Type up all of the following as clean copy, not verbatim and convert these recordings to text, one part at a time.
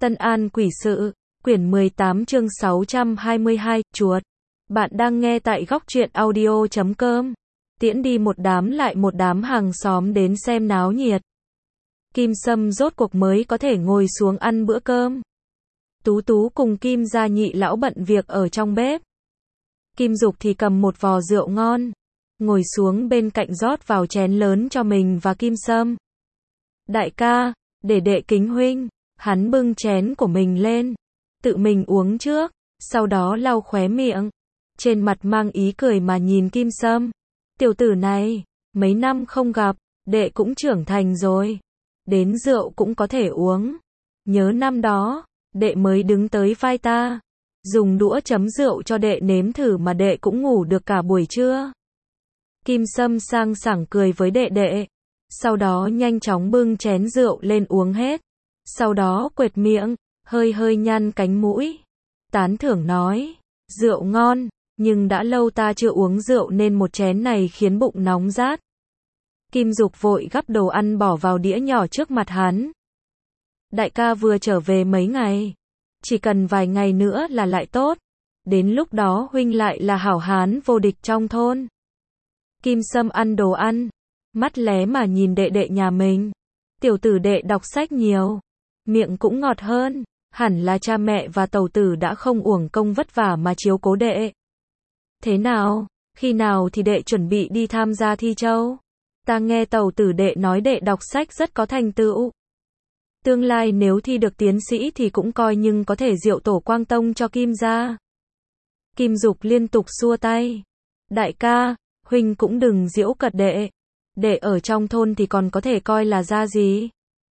Tân An Quỷ Sự, quyển 18 chương 622, chuột. Bạn đang nghe tại góc truyện audio.com. Tiễn đi một đám lại một đám hàng xóm đến xem náo nhiệt. Kim Sâm rốt cuộc mới có thể ngồi xuống ăn bữa cơm. Tú Tú cùng Kim gia nhị lão bận việc ở trong bếp. Kim Dục thì cầm một vò rượu ngon, ngồi xuống bên cạnh rót vào chén lớn cho mình và Kim Sâm. Đại ca, để đệ kính huynh. Hắn bưng chén của mình lên, tự mình uống trước, sau đó lau khóe miệng, trên mặt mang ý cười mà nhìn Kim Sâm. Tiểu tử này, mấy năm không gặp, đệ cũng trưởng thành rồi, đến rượu cũng có thể uống. Nhớ năm đó, đệ mới đứng tới vai ta, dùng đũa chấm rượu cho đệ nếm thử mà đệ cũng ngủ được cả buổi trưa. Kim Sâm sang sảng cười với đệ đệ, sau đó nhanh chóng bưng chén rượu lên uống hết. Sau đó quệt miệng, hơi hơi nhăn cánh mũi, tán thưởng nói, rượu ngon, nhưng đã lâu ta chưa uống rượu nên một chén này khiến bụng nóng rát. Kim Dục vội gắp đồ ăn bỏ vào đĩa nhỏ trước mặt hắn. Đại ca vừa trở về mấy ngày, chỉ cần vài ngày nữa là lại tốt, đến lúc đó huynh lại là hảo hán vô địch trong thôn. Kim Sâm ăn đồ ăn, mắt lé mà nhìn đệ đệ nhà mình. Tiểu tử đệ đọc sách nhiều, miệng cũng ngọt hơn, hẳn là cha mẹ và tẩu tử đã không uổng công vất vả mà chiếu cố đệ. Thế nào, khi nào thì đệ chuẩn bị đi tham gia thi châu? Ta nghe tẩu tử đệ nói đệ đọc sách rất có thành tựu. Tương lai nếu thi được tiến sĩ thì cũng coi nhưng có thể diệu tổ quang tông cho Kim gia. Kim Dục liên tục xua tay. Đại ca, huynh cũng đừng giễu cợt đệ. Đệ ở trong thôn thì còn có thể coi là ra gì?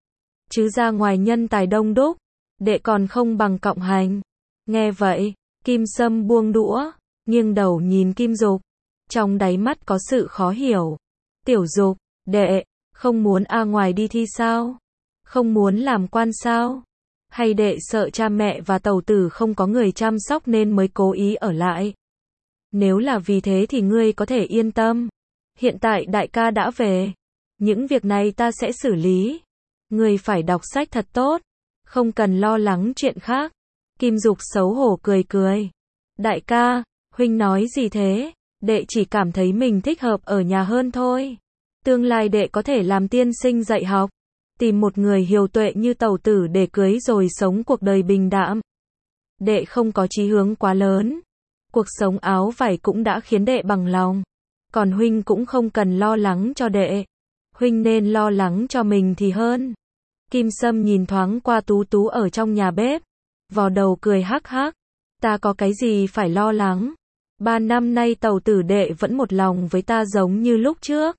Chứ ra ngoài nhân tài đông đúc, đệ còn không bằng cọng hành. Nghe vậy, Kim Sâm buông đũa, nghiêng đầu nhìn Kim Dục, trong đáy mắt có sự khó hiểu. Tiểu Dục, đệ, không muốn ngoài đi thi sao? Không muốn làm quan sao? Hay đệ sợ cha mẹ và tẩu tử không có người chăm sóc nên mới cố ý ở lại? Nếu là vì thế thì ngươi có thể yên tâm. Hiện tại đại ca đã về, những việc này ta sẽ xử lý. Ngươi phải đọc sách thật tốt, không cần lo lắng chuyện khác. Kim Dục xấu hổ cười cười. Đại ca, huynh nói gì thế? Đệ chỉ cảm thấy mình thích hợp ở nhà hơn thôi. Tương lai đệ có thể làm tiên sinh dạy học, tìm một người hiếu tuệ như tẩu tử để cưới rồi sống cuộc đời bình đạm. Đệ không có chí hướng quá lớn. Cuộc sống áo vải cũng đã khiến đệ bằng lòng. Còn huynh cũng không cần lo lắng cho đệ. Huynh nên lo lắng cho mình thì hơn. Kim Sâm nhìn thoáng qua Tú Tú ở trong nhà bếp, vò đầu cười hắc hắc. Ta có cái gì phải lo lắng? 3 năm nay tẩu tử đệ vẫn một lòng với ta giống như lúc trước.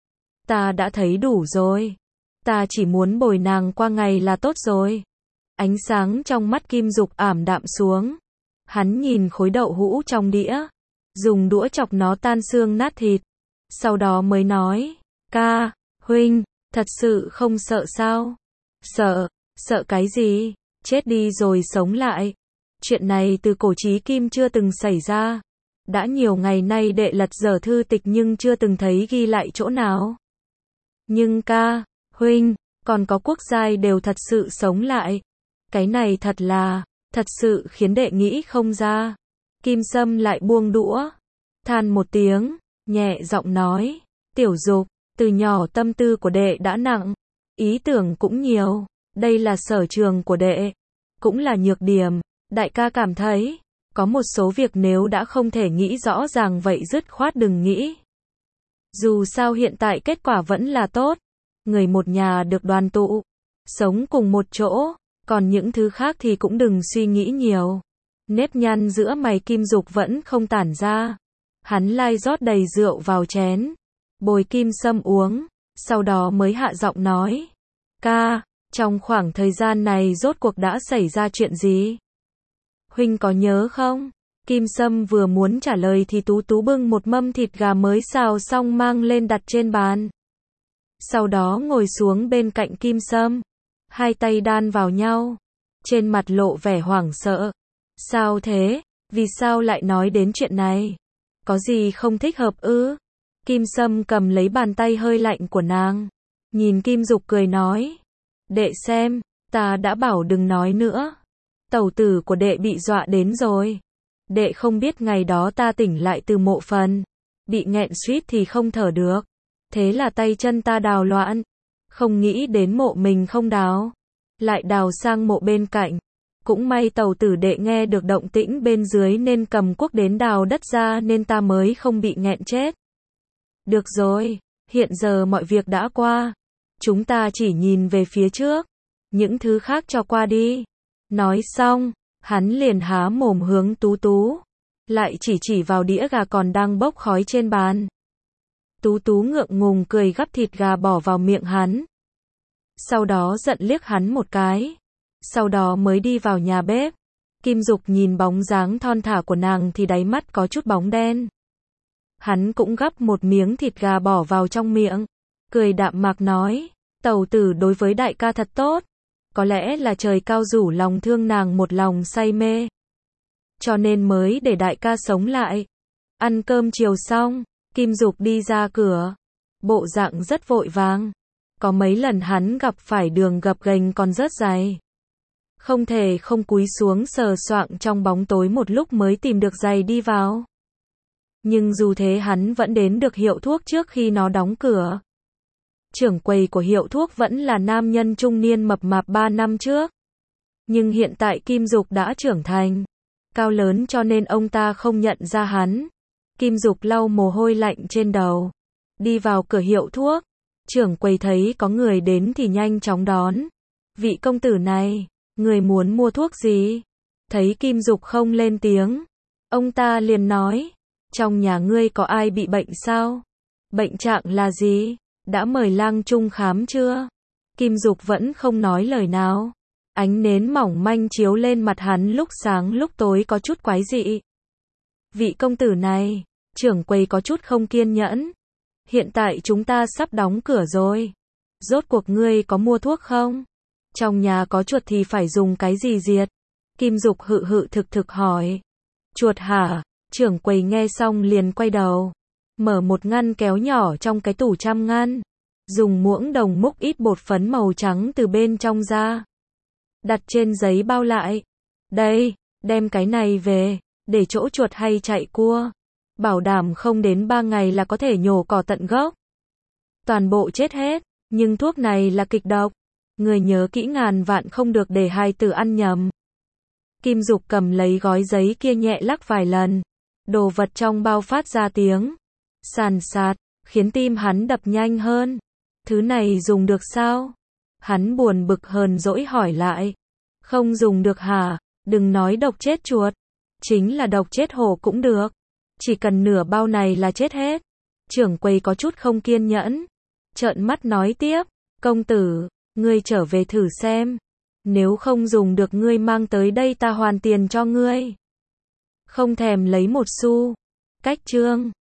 Ta đã thấy đủ rồi. Ta chỉ muốn bồi nàng qua ngày là tốt rồi. Ánh sáng trong mắt Kim Dục ảm đạm xuống. Hắn nhìn khối đậu hũ trong đĩa, dùng đũa chọc nó tan xương nát thịt. Sau đó mới nói, ca, huynh, thật sự không sợ sao? Sợ, sợ cái gì? Chết đi rồi sống lại. Chuyện này từ cổ chí kim chưa từng xảy ra. Đã nhiều ngày nay đệ lật dở thư tịch nhưng chưa từng thấy ghi lại chỗ nào. Nhưng ca, huynh, còn có quốc giai đều thật sự sống lại. Cái này thật sự khiến đệ nghĩ không ra. Kim Sâm lại buông đũa, than một tiếng, nhẹ giọng nói, Tiểu Dục, từ nhỏ tâm tư của đệ đã nặng, ý tưởng cũng nhiều, đây là sở trường của đệ, cũng là nhược điểm. Đại ca cảm thấy, có một số việc nếu đã không thể nghĩ rõ ràng vậy dứt khoát đừng nghĩ. Dù sao hiện tại kết quả vẫn là tốt, người một nhà được đoàn tụ, sống cùng một chỗ, còn những thứ khác thì cũng đừng suy nghĩ nhiều. Nếp nhăn giữa mày Kim Dục vẫn không tản ra. Hắn lai rót đầy rượu vào chén, bồi Kim Sâm uống, sau đó mới hạ giọng nói, ca, trong khoảng thời gian này rốt cuộc đã xảy ra chuyện gì? Huynh có nhớ không? Kim Sâm vừa muốn trả lời thì Tú Tú bưng một mâm thịt gà mới xào xong mang lên đặt trên bàn. Sau đó ngồi xuống bên cạnh Kim Sâm, hai tay đan vào nhau, trên mặt lộ vẻ hoảng sợ. Sao thế? Vì sao lại nói đến chuyện này? Có gì không thích hợp ư? Kim Sâm cầm lấy bàn tay hơi lạnh của nàng, nhìn Kim Dục cười nói, đệ xem, Ta đã bảo đừng nói nữa. Tẩu tử của đệ bị dọa đến rồi. Đệ không biết ngày đó ta tỉnh lại từ mộ phần. Bị nghẹn suýt thì không thở được. Thế là tay chân ta đào loạn. Không nghĩ đến mộ mình không đào. Lại đào sang mộ bên cạnh. Cũng may tẩu tử đệ nghe được động tĩnh bên dưới nên cầm cuốc đến đào đất ra nên ta mới không bị nghẹn chết. Được rồi, hiện giờ mọi việc đã qua. Chúng ta chỉ nhìn về phía trước. Những thứ khác cho qua đi. Nói xong, hắn liền há mồm hướng Tú Tú. Lại chỉ vào đĩa gà còn đang bốc khói trên bàn. Tú Tú ngượng ngùng cười gắp thịt gà bỏ vào miệng hắn. Sau đó giận liếc hắn một cái. Sau đó mới đi vào nhà bếp. Kim Dục nhìn bóng dáng thon thả của nàng thì đáy mắt có chút bóng đen. Hắn cũng gắp một miếng thịt gà bỏ vào trong miệng. Cười đạm mạc nói, tẩu tử đối với đại ca thật tốt. Có lẽ là trời cao rủ lòng thương nàng một lòng say mê. Cho nên mới để đại ca sống lại. Ăn cơm chiều xong, Kim Dục đi ra cửa. Bộ dạng rất vội vàng. Có mấy lần hắn gặp phải đường gập ghềnh còn rất dài. Không thể không cúi xuống sờ soạng trong bóng tối một lúc mới tìm được giày đi vào. Nhưng dù thế hắn vẫn đến được hiệu thuốc trước khi nó đóng cửa. Trưởng quầy của hiệu thuốc vẫn là nam nhân trung niên mập mạp 3 năm trước. Nhưng hiện tại Kim Dục đã trưởng thành, cao lớn cho nên ông ta không nhận ra hắn. Kim Dục lau mồ hôi lạnh trên đầu. Đi vào cửa hiệu thuốc. Trưởng quầy thấy có người đến thì nhanh chóng đón. Vị công tử này, người muốn mua thuốc gì? Thấy Kim Dục không lên tiếng. Ông ta liền nói. Trong nhà ngươi có ai bị bệnh sao? Bệnh trạng là gì? Đã mời lang trung khám chưa? Kim Dục vẫn không nói lời nào. Ánh nến mỏng manh chiếu lên mặt hắn lúc sáng lúc tối có chút quái dị. Vị công tử này, trưởng quầy có chút không kiên nhẫn. Hiện tại chúng ta sắp đóng cửa rồi. Rốt cuộc ngươi có mua thuốc không? Trong nhà có chuột thì phải dùng cái gì diệt? Kim Dục hự thực hỏi. Chuột hả? Trưởng quầy nghe xong liền quay đầu. Mở một ngăn kéo nhỏ trong cái tủ trăm ngăn. Dùng muỗng đồng múc ít bột phấn màu trắng từ bên trong ra. Đặt trên giấy bao lại. Đây, đem cái này về, để chỗ chuột hay chạy cua. Bảo đảm không đến 3 ngày là có thể nhổ cỏ tận gốc. Toàn bộ chết hết, nhưng thuốc này là kịch độc. Người nhớ kỹ ngàn vạn không được để hài tử ăn nhầm. Kim Dục cầm lấy gói giấy kia nhẹ lắc vài lần. Đồ vật trong bao phát ra tiếng sàn sạt, khiến tim hắn đập nhanh hơn. Thứ này dùng được sao? Hắn buồn bực hờn dỗi hỏi lại. Không dùng được hả? Đừng nói độc chết chuột. Chính là độc chết hổ cũng được. Chỉ cần nửa bao này là chết hết. Trưởng quầy có chút không kiên nhẫn. Trợn mắt nói tiếp. Công tử, ngươi trở về thử xem. Nếu không dùng được ngươi mang tới đây ta hoàn tiền cho ngươi. Không thèm lấy một xu. Cách chương